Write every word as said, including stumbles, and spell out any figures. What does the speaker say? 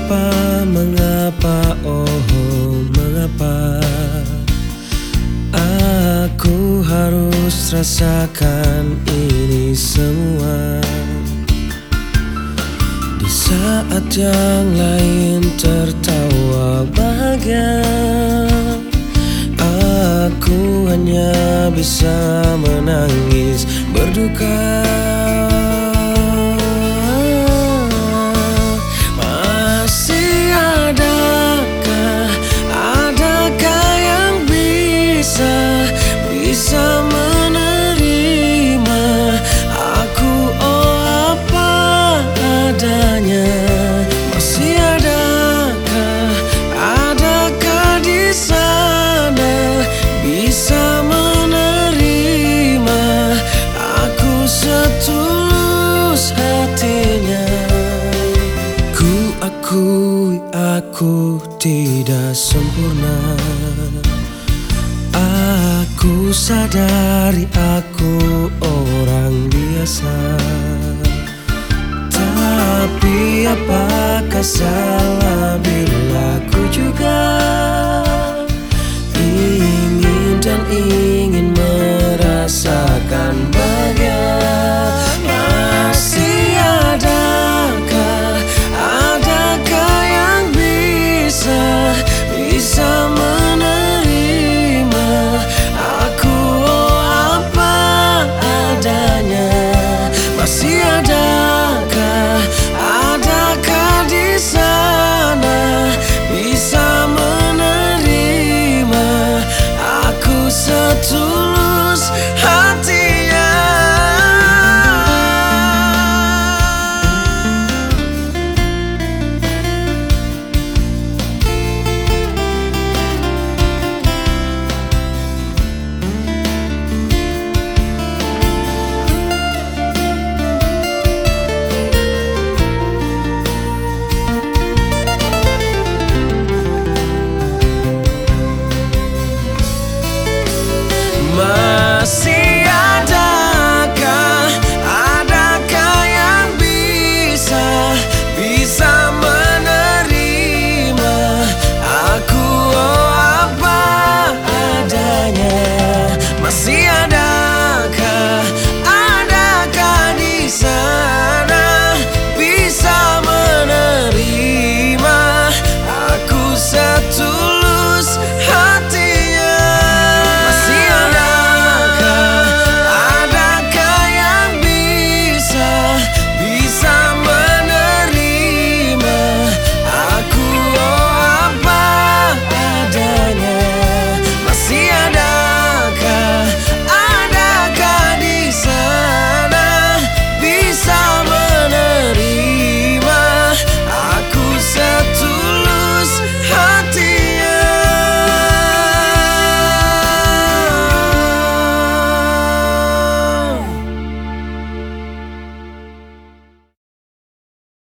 Mengapa, mengapa, oh mengapa aku harus rasakan ini semua, di saat yang lain tertawa bahagia. Aku hanya bisa menangis berduka. Masih adakah, adakah yang bisa, bisa menerima aku, oh apa adanya? Masih adakah, adakah di sana bisa menerima aku setulus hatinya? Ku akui aku tidak sempurna, aku sadari aku orang biasa. Tapi apakah salah bila ku juga